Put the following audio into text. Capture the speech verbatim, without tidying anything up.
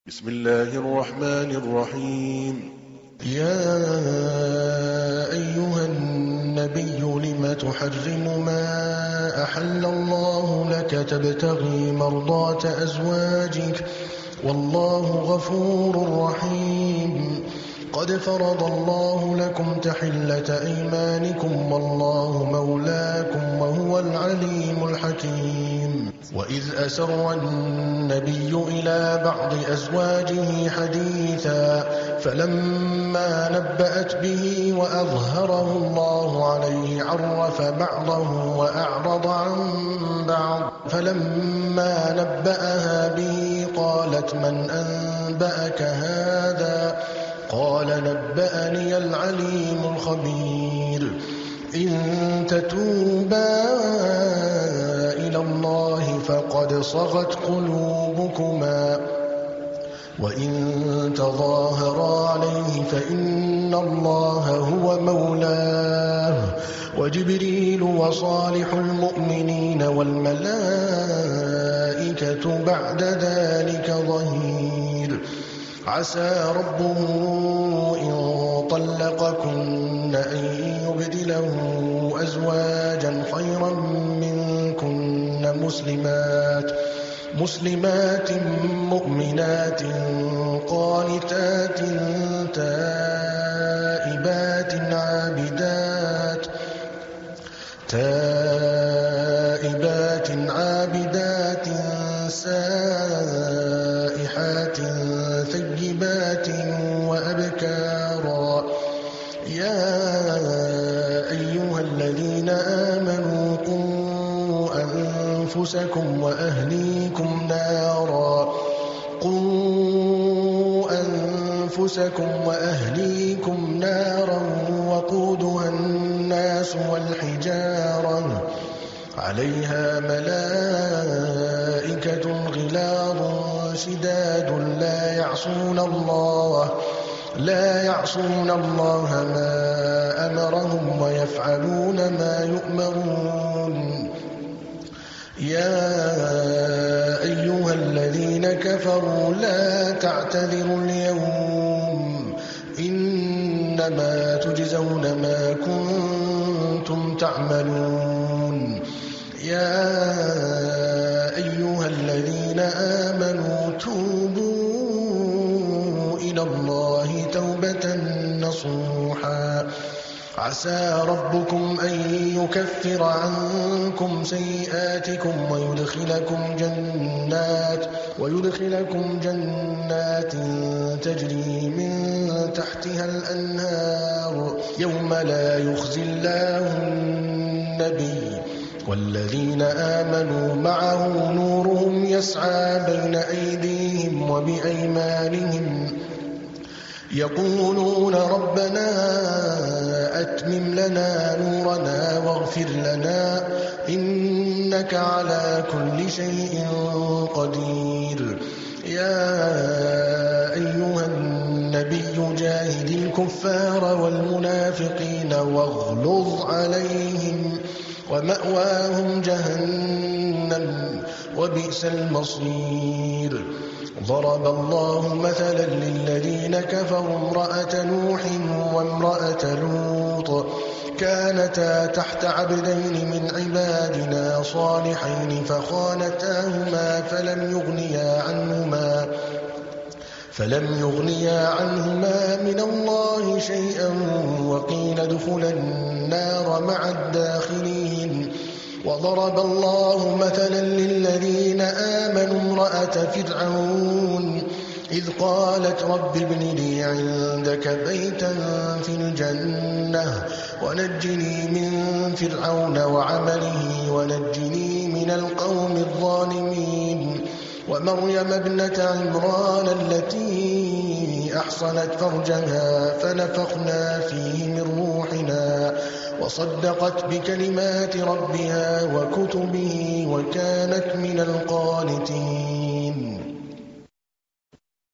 بسم الله الرحمن الرحيم. يا أيها النبي لم تحرم ما أحل الله لك تبتغي مرضات أزواجك والله غفور رحيم. قد فرض الله لكم تحلة أيمانكم والله مولاكم وهو العليم الحكيم. وإذ أسر النبي إلى بعض أزواجه حديثا فلما نبأت به وأظهره الله عليه عرف بعضه وأعرض عن بعض فلما نبأها به قالت من أنبأك هذا قال نبأني العليم الخبير. إن تتوبا إلى الله فقد صغت قلوبكما وإن تظاهرا عليه فإن الله هو مولاه وجبريل وصالح المؤمنين والملائكة بعد ذلك ظهير. عسى ربه إن طلقكن أن يبدله أزواجا خيرا منكن مسلمات مسلمات مؤمنات قانتات تائبات عابدات تائبات عابدات سائحات ثيبات وأبكارا. يا أيها الذين آمنوا قوا أنفسكم وأهليكم نارا قوا أنفسكم وأهليكم نارا وقودها الناس والحجارة عليها ملائكة غلاظ شداد لا يعصون الله لا يعصون الله ما أمرهم ويفعلون ما يؤمرون. يا أيها الذين كفروا لا تعتذروا اليوم إنما تجزون ما كنتم تعملون. يا أيها الذين آمنوا توبوا إلى الله توبة نصوحا. عسى ربكم أن يكفر عنكم سيئاتكم ويدخلكم جنات ويدخلكم جنات تجري من تحتها الأنهار يوم لا يخزي الله النبي والذين آمنوا معه نورهم يسعى بين أيديهم وبأيمانهم يقولون ربنا أتمم لنا نورنا واغفر لنا إنك على كل شيء قدير. يا أيها النبي جاهد الكفار والمنافقين واغلظ عليهم ومأواهم جهنم وبئس المصير. ضرب الله مثلا للذين كفروا امرأة نوح وامرأة لوط كانتا تحت عبدين من عبادنا صالحين فخانتاهما فلم يغنيا عنهما فلم يغنيا عنهما من الله شيئا وقيل ادخلا النار مع الداخلين. وضرب الله مثلا للذين آمنوا امرأة فرعون إذ قالت رب ابن لي عندك بيتا في الجنة ونجني من فرعون وعمله ونجني من القوم الظالمين. ومريم ابنة عمران التي أحصنت فرجها فنفخنا فيه من روحنا وصدقت بكلمات ربها وكتبه وكانت من القانتين.